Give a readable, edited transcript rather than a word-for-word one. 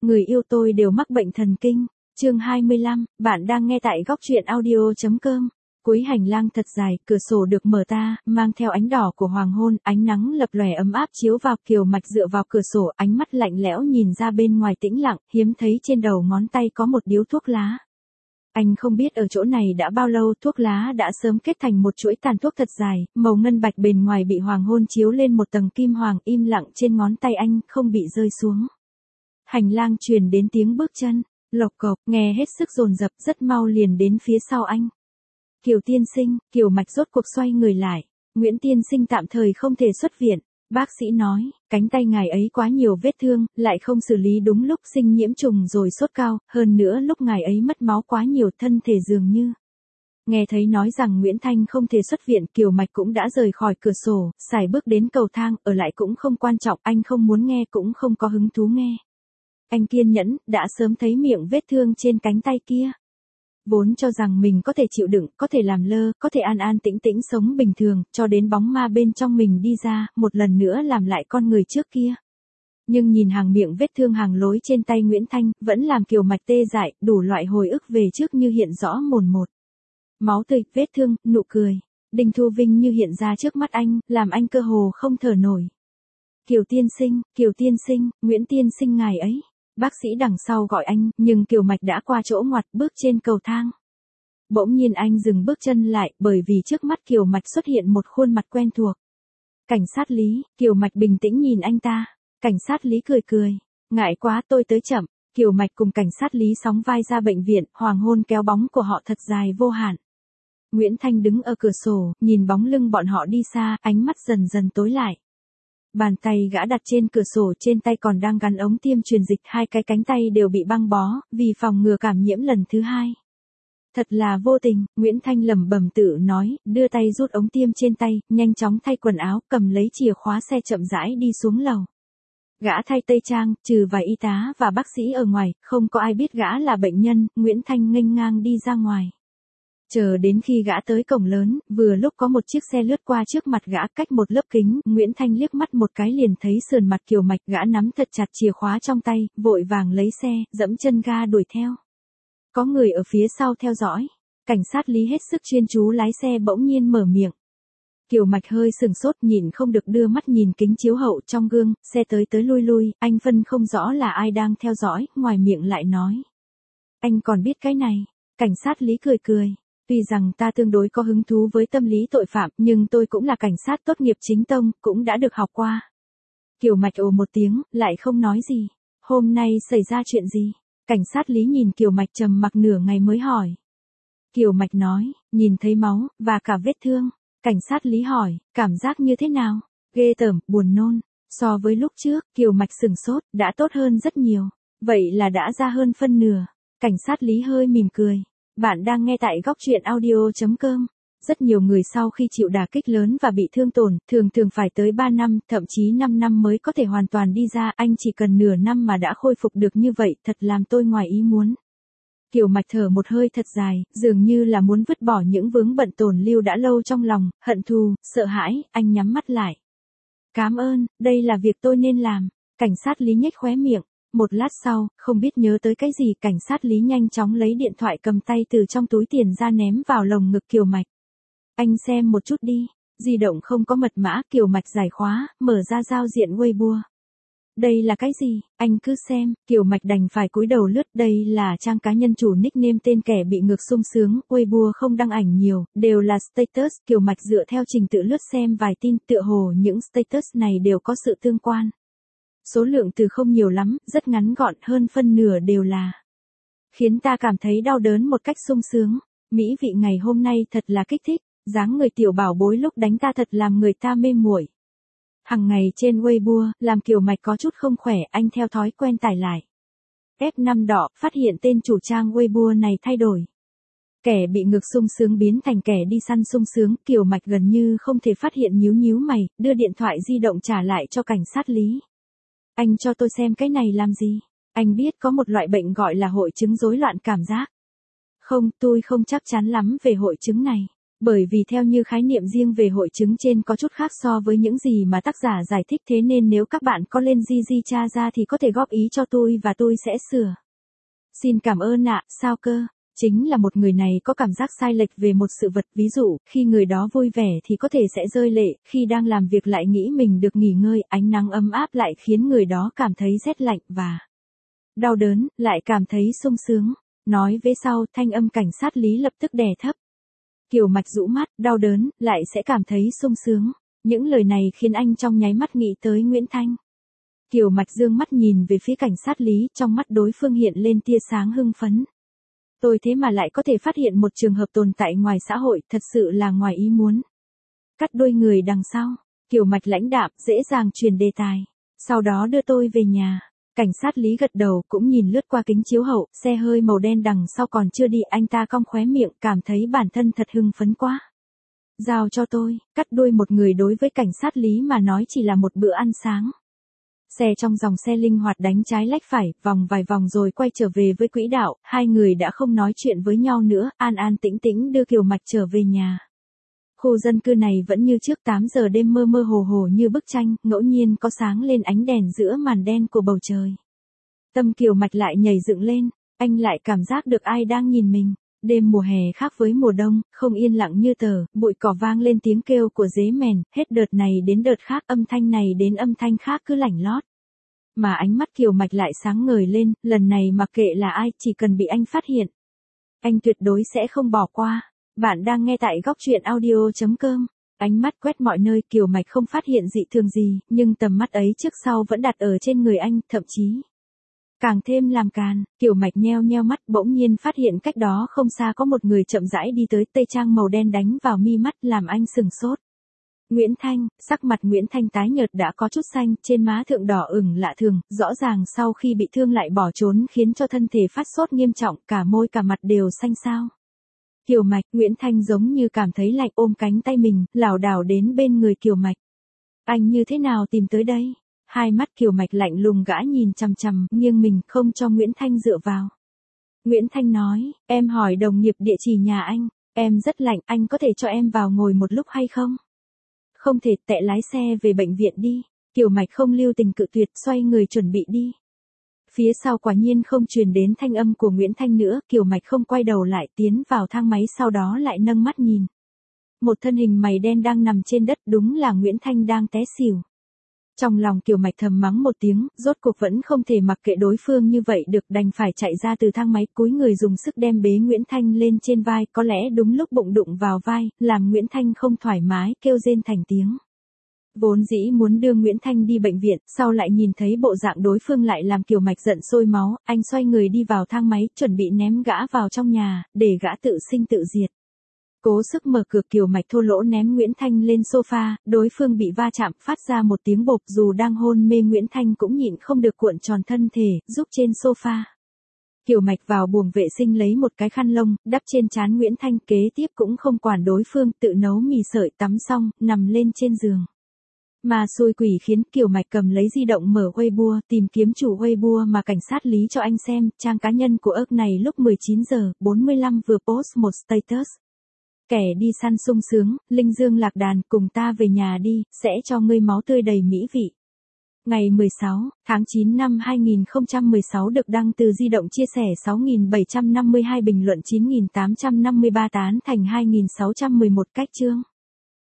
người yêu tôi đều mắc bệnh thần kinh. Chương 25, bạn đang nghe tại góc truyện audio.com. Cuối hành lang thật dài, cửa sổ được mở ta, mang theo ánh đỏ của hoàng hôn, ánh nắng lập lòe ấm áp chiếu vào. Kiều Mạch dựa vào cửa sổ, ánh mắt lạnh lẽo nhìn ra bên ngoài tĩnh lặng, hiếm thấy trên đầu ngón tay có một điếu thuốc lá. Anh không biết ở chỗ này đã bao lâu, thuốc lá đã sớm kết thành một chuỗi tàn thuốc thật dài, màu ngân bạch bền ngoài bị hoàng hôn chiếu lên một tầng kim hoàng im lặng trên ngón tay anh, không bị rơi xuống. Hành lang truyền đến tiếng bước chân, lộc cộc, nghe hết sức dồn dập, rất mau liền đến phía sau anh. Kiều tiên sinh, Kiều Mạch rốt cuộc xoay người lại. Nguyễn tiên sinh tạm thời không thể xuất viện. Bác sĩ nói, cánh tay ngài ấy quá nhiều vết thương, lại không xử lý đúng lúc, sinh nhiễm trùng rồi sốt cao, hơn nữa lúc ngài ấy mất máu quá nhiều, thân thể dường như. Nghe thấy nói rằng Nguyễn Thanh không thể xuất viện, Kiều Mạch cũng đã rời khỏi cửa sổ, xài bước đến cầu thang, ở lại cũng không quan trọng, anh không muốn nghe cũng không có hứng thú nghe. Anh kiên nhẫn, đã sớm thấy miệng vết thương trên cánh tay kia. Vốn cho rằng mình có thể chịu đựng, có thể làm lơ, có thể an an tĩnh tĩnh sống bình thường, cho đến bóng ma bên trong mình đi ra, một lần nữa làm lại con người trước kia. Nhưng nhìn hàng miệng vết thương hàng lối trên tay Nguyễn Thanh, vẫn làm Kiều Mạch tê dại, đủ loại hồi ức về trước như hiện rõ mồn một. Máu tươi, vết thương, nụ cười, Đinh Thu Vinh như hiện ra trước mắt anh, làm anh cơ hồ không thở nổi. Kiều tiên sinh, Nguyễn tiên sinh ngài ấy. Bác sĩ đằng sau gọi anh, nhưng Kiều Mạch đã qua chỗ ngoặt, bước trên cầu thang. Bỗng nhiên anh dừng bước chân lại, bởi vì trước mắt Kiều Mạch xuất hiện một khuôn mặt quen thuộc. Cảnh sát Lý, Kiều Mạch bình tĩnh nhìn anh ta. Cảnh sát Lý cười cười. Ngại quá, tôi tới chậm. Kiều Mạch cùng cảnh sát Lý sóng vai ra bệnh viện, hoàng hôn kéo bóng của họ thật dài vô hạn. Nguyễn Thanh đứng ở cửa sổ, nhìn bóng lưng bọn họ đi xa, ánh mắt dần dần tối lại. Bàn tay gã đặt trên cửa sổ, trên tay còn đang gắn ống tiêm truyền dịch, hai cái cánh tay đều bị băng bó, vì phòng ngừa cảm nhiễm lần thứ hai. Thật là vô tình, Nguyễn Thanh lẩm bẩm tự nói, đưa tay rút ống tiêm trên tay, nhanh chóng thay quần áo, cầm lấy chìa khóa xe chậm rãi đi xuống lầu. Gã thay tây trang, trừ vài y tá và bác sĩ ở ngoài, không có ai biết gã là bệnh nhân, Nguyễn Thanh nghênh ngang đi ra ngoài. Chờ đến khi gã tới cổng lớn, vừa lúc có một chiếc xe lướt qua trước mặt gã, cách một lớp kính, Nguyễn Thanh liếc mắt một cái liền thấy sườn mặt Kiều Mạch, gã nắm thật chặt chìa khóa trong tay, vội vàng lấy xe, dẫm chân ga đuổi theo. Có người ở phía sau theo dõi, cảnh sát Lý hết sức chuyên chú lái xe bỗng nhiên mở miệng. Kiều Mạch hơi sừng sốt, nhìn không được đưa mắt nhìn kính chiếu hậu trong gương, xe tới lui, anh phân không rõ là ai đang theo dõi, ngoài miệng lại nói. Anh còn biết cái này, cảnh sát Lý cười cười. Tuy rằng ta tương đối có hứng thú với tâm lý tội phạm, nhưng tôi cũng là cảnh sát tốt nghiệp chính tông, cũng đã được học qua. Kiều Mạch ồ một tiếng, lại không nói gì. Hôm nay xảy ra chuyện gì? Cảnh sát Lý nhìn Kiều Mạch trầm mặc nửa ngày mới hỏi. Kiều Mạch nói, nhìn thấy máu, và cả vết thương. Cảnh sát Lý hỏi, cảm giác như thế nào? Ghê tởm, buồn nôn. So với lúc trước, Kiều Mạch sừng sốt, đã tốt hơn rất nhiều. Vậy là đã ra hơn phân nửa. Cảnh sát Lý hơi mỉm cười. Bạn đang nghe tại góc truyện audio.com. Rất nhiều người sau khi chịu đả kích lớn và bị thương tổn, thường phải tới 3 năm, thậm chí 5 năm mới có thể hoàn toàn đi ra, anh chỉ cần nửa năm mà đã khôi phục được như vậy, thật làm tôi ngoài ý muốn. Kiều Mạch thở một hơi thật dài, dường như là muốn vứt bỏ những vướng bận tồn lưu đã lâu trong lòng, hận thù, sợ hãi, anh nhắm mắt lại. Cảm ơn, đây là việc tôi nên làm. Cảnh sát Lý nhếch khóe miệng. Một lát sau, không biết nhớ tới cái gì, cảnh sát Lý nhanh chóng lấy điện thoại cầm tay từ trong túi tiền ra ném vào lồng ngực Kiều Mạch. Anh xem một chút đi, di động không có mật mã, Kiều Mạch giải khóa, mở ra giao diện Weibo. Đây là cái gì, anh cứ xem, Kiều Mạch đành phải cúi đầu lướt, đây là trang cá nhân chủ nickname tên kẻ bị ngược sung sướng, Weibo không đăng ảnh nhiều, đều là status, Kiều Mạch dựa theo trình tự lướt xem vài tin, tựa hồ những status này đều có sự tương quan. Số lượng từ không nhiều lắm, rất ngắn gọn, hơn phân nửa đều là khiến ta cảm thấy đau đớn một cách sung sướng. Mỹ vị ngày hôm nay thật là kích thích, dáng người tiểu bảo bối lúc đánh ta thật làm người ta mê muội. Hằng ngày trên Weibo, làm Kiều Mạch có chút không khỏe, anh theo thói quen tải lại. F5 đỏ, phát hiện tên chủ trang Weibo này thay đổi. Kẻ bị ngược sung sướng biến thành kẻ đi săn sung sướng, Kiều Mạch gần như không thể phát hiện, nhíu mày, đưa điện thoại di động trả lại cho cảnh sát Lý. Anh cho tôi xem cái này làm gì? Anh biết có một loại bệnh gọi là hội chứng rối loạn cảm giác. Không, tôi không chắc chắn lắm về hội chứng này. Bởi vì theo như khái niệm riêng về hội chứng trên có chút khác so với những gì mà tác giả giải thích, thế nên nếu các bạn có lên Gigi tra ra thì có thể góp ý cho tôi và tôi sẽ sửa. Xin cảm ơn ạ, sao cơ? Chính là một người này có cảm giác sai lệch về một sự vật, ví dụ, khi người đó vui vẻ thì có thể sẽ rơi lệ, khi đang làm việc lại nghĩ mình được nghỉ ngơi, ánh nắng ấm áp lại khiến người đó cảm thấy rét lạnh và đau đớn, lại cảm thấy sung sướng. Nói vế sau, thanh âm cảnh sát Lý lập tức đè thấp. Kiều Mạch rũ mắt, đau đớn, lại sẽ cảm thấy sung sướng. Những lời này khiến anh trong nháy mắt nghĩ tới Nguyễn Thanh. Kiều Mạch dương mắt nhìn về phía cảnh sát Lý, trong mắt đối phương hiện lên tia sáng hưng phấn. Tôi thế mà lại có thể phát hiện một trường hợp tồn tại ngoài xã hội, thật sự là ngoài ý muốn. Cắt đuôi người đằng sau, Kiều Mạch lãnh đạm, dễ dàng truyền đề tài. Sau đó đưa tôi về nhà. Cảnh sát Lý gật đầu, cũng nhìn lướt qua kính chiếu hậu, xe hơi màu đen đằng sau còn chưa đi, anh ta cong khóe miệng, cảm thấy bản thân thật hưng phấn quá. Giao cho tôi, cắt đuôi một người đối với cảnh sát Lý mà nói chỉ là một bữa ăn sáng. Xe trong dòng xe linh hoạt đánh trái lách phải, vòng vài vòng rồi quay trở về với quỹ đạo, hai người đã không nói chuyện với nhau nữa, an an tĩnh tĩnh đưa Kiều Mạch trở về nhà. Khu dân cư này vẫn như trước 8 giờ đêm mơ mơ hồ hồ như bức tranh, ngẫu nhiên có sáng lên ánh đèn giữa màn đen của bầu trời. Tâm Kiều Mạch lại nhảy dựng lên, anh lại cảm giác được ai đang nhìn mình. Đêm mùa hè khác với mùa đông, không yên lặng như tờ, bụi cỏ vang lên tiếng kêu của dế mèn, hết đợt này đến đợt khác, âm thanh này đến âm thanh khác cứ lảnh lót. Mà ánh mắt Kiều Mạch lại sáng ngời lên, lần này mặc kệ là ai, chỉ cần bị anh phát hiện, anh tuyệt đối sẽ không bỏ qua. Bạn đang nghe tại góc truyện audio.com. Ánh mắt quét mọi nơi, Kiều Mạch không phát hiện dị thường gì, nhưng tầm mắt ấy trước sau vẫn đặt ở trên người anh, thậm chí càng thêm làm càn. Kiều Mạch nheo nheo mắt, bỗng nhiên phát hiện cách đó không xa có một người chậm rãi đi tới, tây trang màu đen đánh vào mi mắt làm anh sừng sốt. Nguyễn Thanh, sắc mặt Nguyễn Thanh tái nhợt đã có chút xanh, trên má thượng đỏ ửng lạ thường, rõ ràng sau khi bị thương lại bỏ trốn khiến cho thân thể phát sốt nghiêm trọng, cả môi cả mặt đều xanh xao. Kiều Mạch, Nguyễn Thanh giống như cảm thấy lạnh, ôm cánh tay mình, lảo đảo đến bên người Kiều Mạch. Anh như thế nào tìm tới đây? Hai mắt Kiều Mạch lạnh lùng gã nhìn chằm chằm, nghiêng mình không cho Nguyễn Thanh dựa vào. Nguyễn Thanh nói, em hỏi đồng nghiệp địa chỉ nhà anh, em rất lạnh, anh có thể cho em vào ngồi một lúc hay không? Không thể, tẹ lái xe về bệnh viện đi. Kiều Mạch không lưu tình cự tuyệt, xoay người chuẩn bị đi. Phía sau quả nhiên không truyền đến thanh âm của Nguyễn Thanh nữa, Kiều Mạch không quay đầu lại, tiến vào thang máy, sau đó lại nâng mắt nhìn. Một thân hình mày đen đang nằm trên đất, đúng là Nguyễn Thanh đang té xỉu. Trong lòng Kiều Mạch thầm mắng một tiếng, rốt cuộc vẫn không thể mặc kệ đối phương như vậy được, đành phải chạy ra từ thang máy, cúi người dùng sức đem bế Nguyễn Thanh lên trên vai, có lẽ đúng lúc bụng đụng vào vai, làm Nguyễn Thanh không thoải mái, kêu rên thành tiếng. Vốn dĩ muốn đưa Nguyễn Thanh đi bệnh viện, sau lại nhìn thấy bộ dạng đối phương lại làm Kiều Mạch giận sôi máu, anh xoay người đi vào thang máy, chuẩn bị ném gã vào trong nhà, để gã tự sinh tự diệt. Cố sức mở cửa, Kiều Mạch thô lỗ ném Nguyễn Thanh lên sofa, đối phương bị va chạm, phát ra một tiếng bộp, dù đang hôn mê Nguyễn Thanh cũng nhịn không được cuộn tròn thân thể, giúp trên sofa. Kiều Mạch vào buồng vệ sinh lấy một cái khăn lông, đắp trên trán Nguyễn Thanh, kế tiếp cũng không quản đối phương, tự nấu mì sợi, tắm xong, nằm lên trên giường. Mà xui quỷ khiến Kiều Mạch cầm lấy di động mở Weibo, tìm kiếm chủ Weibo mà cảnh sát Lý cho anh xem, trang cá nhân của ớt này lúc 19 giờ 45 vừa post một status. Kẻ đi săn sung sướng, linh dương lạc đàn, cùng ta về nhà đi, sẽ cho ngươi máu tươi đầy mỹ vị. Ngày 16 tháng 9 năm 2016 được đăng từ di động, chia sẻ 6.752 bình luận, 9.853 tán thành, 2.611 cách chương.